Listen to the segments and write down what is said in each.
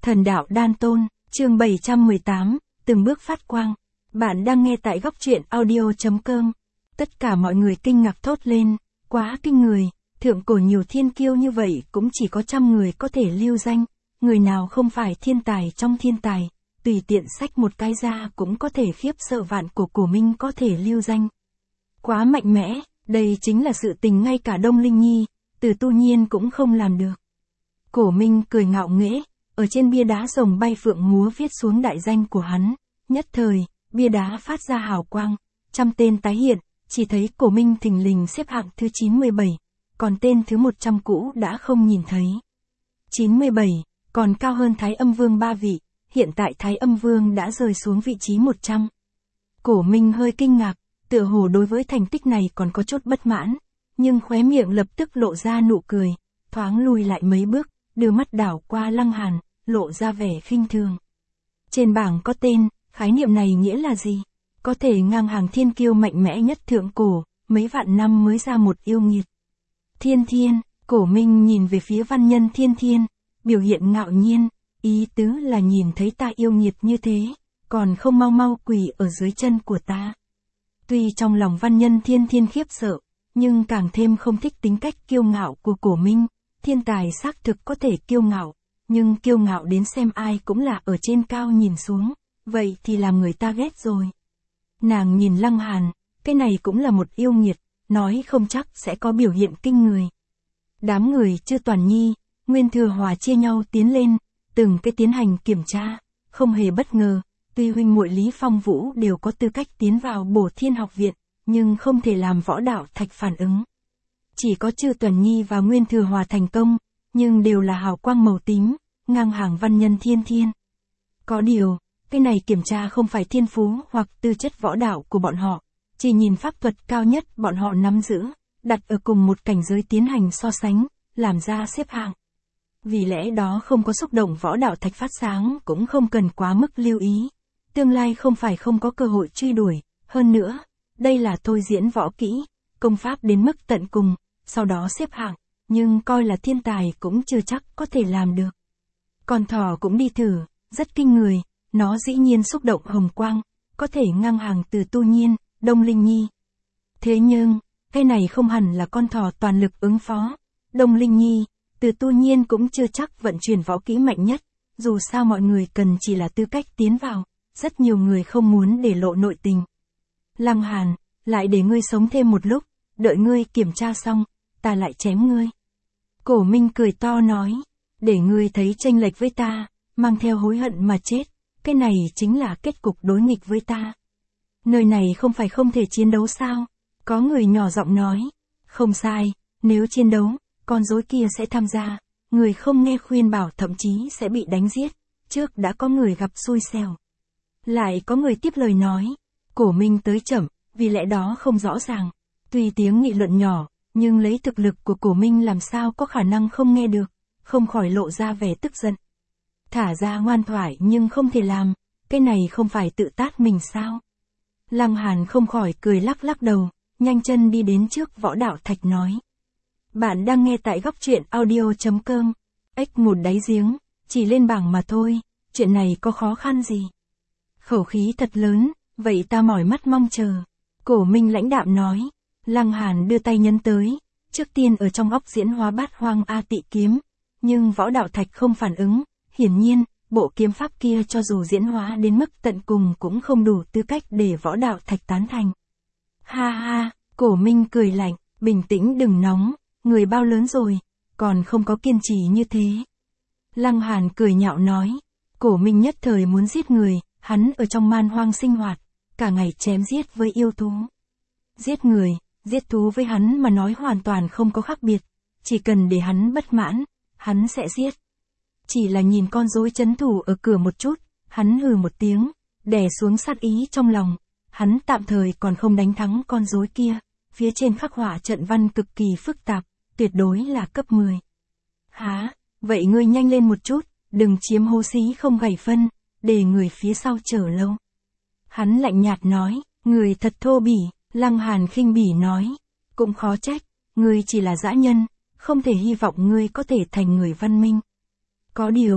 Thần đạo đan tôn, chương 718, từng bước phát quang. Bạn đang nghe tại góc truyện audio.com. Tất cả mọi người kinh ngạc thốt lên, quá kinh người, thượng cổ nhiều thiên kiêu như vậy cũng chỉ có 100 người có thể lưu danh, người nào không phải thiên tài trong thiên tài, tùy tiện xách một cái ra cũng có thể khiếp sợ vạn cổ minh có thể lưu danh. Quá mạnh mẽ, đây chính là sự tình ngay cả Đông Linh Nhi, Từ Tu Nhiên cũng không làm được. Cổ Minh cười ngạo nghễ, ở trên bia đá rồng bay phượng múa viết xuống đại danh của hắn, nhất thời, bia đá phát ra hào quang, 100 tên tái hiện, chỉ thấy Cổ Minh thình lình xếp hạng thứ 97, còn tên thứ 100 cũ đã không nhìn thấy. 97, còn cao hơn Thái Âm Vương 3 vị, hiện tại Thái Âm Vương đã rơi xuống vị trí 100. Cổ Minh hơi kinh ngạc, tựa hồ đối với thành tích này còn có chút bất mãn, nhưng khóe miệng lập tức lộ ra nụ cười, thoáng lùi lại mấy bước, đưa mắt đảo qua Lăng Hàn, lộ ra vẻ khinh thường. Trên bảng có tên, khái niệm này nghĩa là gì? Có thể ngang hàng thiên kiêu mạnh mẽ nhất thượng cổ, mấy vạn năm mới ra một yêu nghiệt. Thiên Thiên, Cổ Minh nhìn về phía văn nhân Thiên Thiên, biểu hiện ngạo nhiên, ý tứ là nhìn thấy ta yêu nghiệt như thế, còn không mau mau quỳ ở dưới chân của ta. Tuy trong lòng văn nhân Thiên Thiên khiếp sợ, nhưng càng thêm không thích tính cách kiêu ngạo của Cổ Minh. Thiên tài xác thực có thể kiêu ngạo, nhưng kiêu ngạo đến xem ai cũng là ở trên cao nhìn xuống, vậy thì làm người ta ghét rồi. Nàng nhìn Lăng Hàn, cái này cũng là một yêu nghiệt, nói không chắc sẽ có biểu hiện kinh người. Đám người Chư Toàn Nhi, Nguyên Thừa Hòa chia nhau tiến lên, từng cái tiến hành kiểm tra, không hề bất ngờ, tuy huynh muội Lý Phong Vũ đều có tư cách tiến vào Bổ Thiên học viện, nhưng không thể làm võ đạo thạch phản ứng. Chỉ có Chư Toàn Nhi và Nguyên Thừa Hòa thành công, nhưng đều là hào quang màu tím, ngang hàng văn nhân Thiên Thiên. Có điều, cái này kiểm tra không phải thiên phú hoặc tư chất võ đạo của bọn họ, chỉ nhìn pháp thuật cao nhất bọn họ nắm giữ, đặt ở cùng một cảnh giới tiến hành so sánh, làm ra xếp hạng. Vì lẽ đó không có xúc động võ đạo thạch phát sáng cũng không cần quá mức lưu ý. Tương lai không phải không có cơ hội truy đuổi, hơn nữa, đây là thôi diễn võ kỹ, công pháp đến mức tận cùng, sau đó xếp hạng, nhưng coi là thiên tài cũng chưa chắc có thể làm được. Con thỏ cũng đi thử, rất kinh người, nó dĩ nhiên xúc động hồng quang, có thể ngang hàng Từ Tu Nhiên, Đông Linh Nhi. Thế nhưng, cái này không hẳn là con thỏ toàn lực ứng phó. Đông Linh Nhi, Từ Tu Nhiên cũng chưa chắc vận chuyển võ kỹ mạnh nhất, dù sao mọi người cần chỉ là tư cách tiến vào, rất nhiều người không muốn để lộ nội tình. Lăng Hàn, lại để ngươi sống thêm một lúc, đợi ngươi kiểm tra xong, ta lại chém ngươi. Cổ Minh cười to nói, để ngươi thấy chênh lệch với ta, mang theo hối hận mà chết, cái này chính là kết cục đối nghịch với ta. Nơi này không phải không thể chiến đấu sao? Có người nhỏ giọng nói, không sai, nếu chiến đấu, con rối kia sẽ tham gia, người không nghe khuyên bảo thậm chí sẽ bị đánh giết, trước đã có người gặp xui xẻo. Lại có người tiếp lời nói, Cổ Minh tới chậm, vì lẽ đó không rõ ràng, tuy tiếng nghị luận nhỏ, nhưng lấy thực lực của Cổ Minh làm sao có khả năng không nghe được, không khỏi lộ ra vẻ tức giận. Thả ra ngoan thoại nhưng không thể làm, cái này không phải tự tát mình sao? Lăng Hàn không khỏi cười lắc lắc đầu, nhanh chân đi đến trước võ đạo thạch nói. Bạn đang nghe tại góc truyện audio.com, ếch một đáy giếng, chỉ lên bảng mà thôi, chuyện này có khó khăn gì? Khẩu khí thật lớn, vậy ta mỏi mắt mong chờ. Cổ Minh lãnh đạm nói. Lăng Hàn đưa tay nhấn tới, trước tiên ở trong óc diễn hóa Bát Hoang A Tị kiếm, nhưng võ đạo thạch không phản ứng, hiển nhiên, bộ kiếm pháp kia cho dù diễn hóa đến mức tận cùng cũng không đủ tư cách để võ đạo thạch tán thành. Ha ha, Cổ Minh cười lạnh, bình tĩnh đừng nóng, người bao lớn rồi, còn không có kiên trì như thế. Lăng Hàn cười nhạo nói, Cổ Minh nhất thời muốn giết người, hắn ở trong man hoang sinh hoạt, cả ngày chém giết với yêu thú. Giết người, giết thú với hắn mà nói hoàn toàn không có khác biệt, chỉ cần để hắn bất mãn, hắn sẽ giết. Chỉ là nhìn con rối trấn thủ ở cửa một chút, hắn hừ một tiếng, đè xuống sát ý trong lòng, hắn tạm thời còn không đánh thắng con rối kia, phía trên khắc họa trận văn cực kỳ phức tạp, tuyệt đối là cấp 10. Hả, vậy ngươi nhanh lên một chút, đừng chiếm hố xí không gảy phân, để người phía sau chờ lâu. Hắn lạnh nhạt nói, người thật thô bỉ. Lăng Hàn khinh bỉ nói, cũng khó trách, ngươi chỉ là dã nhân, không thể hy vọng ngươi có thể thành người văn minh. Có điều,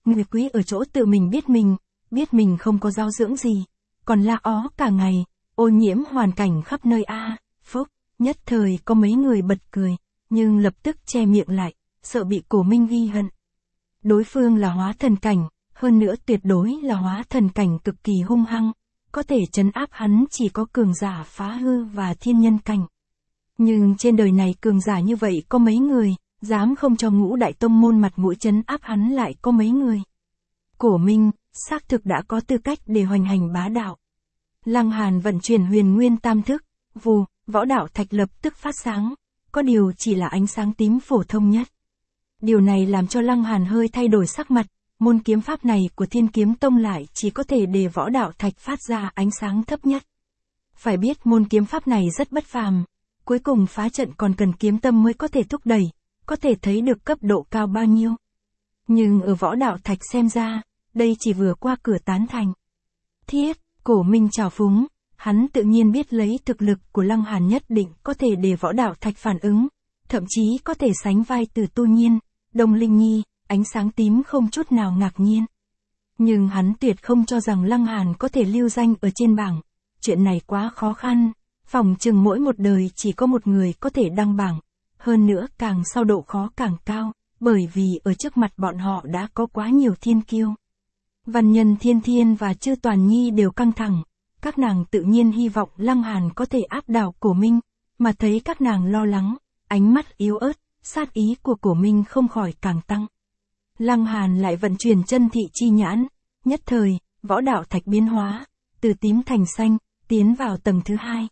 Người quý ở chỗ tự mình biết mình không có giáo dưỡng gì, còn la ó cả ngày, ô nhiễm hoàn cảnh khắp nơi phúc, nhất thời có mấy người bật cười, nhưng lập tức che miệng lại, sợ bị Cổ Minh ghi hận. Đối phương là hóa thần cảnh, hơn nữa tuyệt đối là hóa thần cảnh cực kỳ hung hăng, có thể trấn áp hắn chỉ có cường giả phá hư và thiên nhân cảnh. Nhưng trên đời này cường giả như vậy có mấy người, dám không cho Ngũ Đại Tông môn mặt mũi trấn áp hắn lại có mấy người. Cổ Minh, xác thực đã có tư cách để hoành hành bá đạo. Lăng Hàn vận chuyển huyền nguyên tam thức, vù, võ đạo thạch lập tức phát sáng, có điều chỉ là ánh sáng tím phổ thông nhất. Điều này làm cho Lăng Hàn hơi thay đổi sắc mặt, môn kiếm pháp này của Thiên Kiếm Tông lại chỉ có thể để võ đạo thạch phát ra ánh sáng thấp nhất. Phải biết môn kiếm pháp này rất bất phàm, cuối cùng phá trận còn cần kiếm tâm mới có thể thúc đẩy, có thể thấy được cấp độ cao bao nhiêu. Nhưng ở võ đạo thạch xem ra, đây chỉ vừa qua cửa tán thành. Thiết, Cổ Minh trào phúng, hắn tự nhiên biết lấy thực lực của Lăng Hàn nhất định có thể để võ đạo thạch phản ứng, thậm chí có thể sánh vai Từ Tu Nhiên, Đông Linh Nhi, ánh sáng tím không chút nào ngạc nhiên. Nhưng hắn tuyệt không cho rằng Lăng Hàn có thể lưu danh ở trên bảng, chuyện này quá khó khăn, phỏng chừng mỗi một đời chỉ có một người có thể đăng bảng, hơn nữa càng sau độ khó càng cao, bởi vì ở trước mặt bọn họ đã có quá nhiều thiên kiêu. Văn Nhân Thiên Thiên và Chư Toàn Nhi đều căng thẳng, các nàng tự nhiên hy vọng Lăng Hàn có thể áp đảo Cổ Minh, mà thấy các nàng lo lắng, ánh mắt yếu ớt, sát ý của Cổ Minh không khỏi càng tăng. Lăng Hàn lại vận chuyển chân thị chi nhãn, nhất thời, võ đạo thạch biến hóa, từ tím thành xanh, tiến vào tầng thứ 2.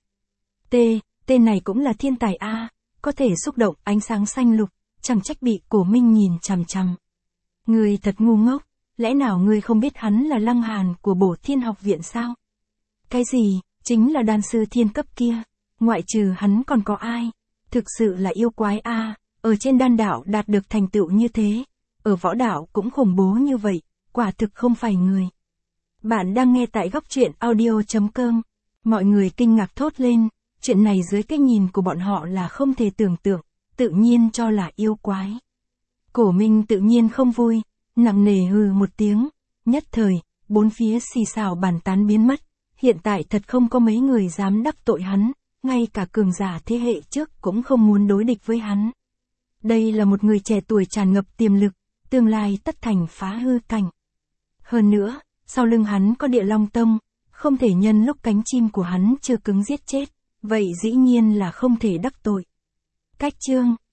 Tên này cũng là thiên tài có thể xúc động ánh sáng xanh lục, chẳng trách bị Cổ Minh nhìn chằm chằm. Ngươi thật ngu ngốc, lẽ nào ngươi không biết hắn là Lăng Hàn của Bổ Thiên Học Viện sao? Cái gì, chính là đan sư thiên cấp kia, ngoại trừ hắn còn có ai? Thực sự là yêu quái ở trên đan đạo đạt được thành tựu như thế, ở võ đạo cũng khủng bố như vậy, quả thực không phải người. Bạn đang nghe tại góc truyện audio.com, mọi người kinh ngạc thốt lên, chuyện này dưới cái nhìn của bọn họ là không thể tưởng tượng, tự nhiên cho là yêu quái. Cổ Minh tự nhiên không vui, nặng nề hừ một tiếng, nhất thời, bốn phía xì xào bàn tán biến mất, hiện tại thật không có mấy người dám đắc tội hắn, ngay cả cường giả thế hệ trước cũng không muốn đối địch với hắn. Đây là một người trẻ tuổi tràn ngập tiềm lực, tương lai tất thành phá hư cảnh. Hơn nữa, sau lưng hắn có Địa Long Tông, không thể nhân lúc cánh chim của hắn chưa cứng giết chết, vậy dĩ nhiên là không thể đắc tội. Cách chương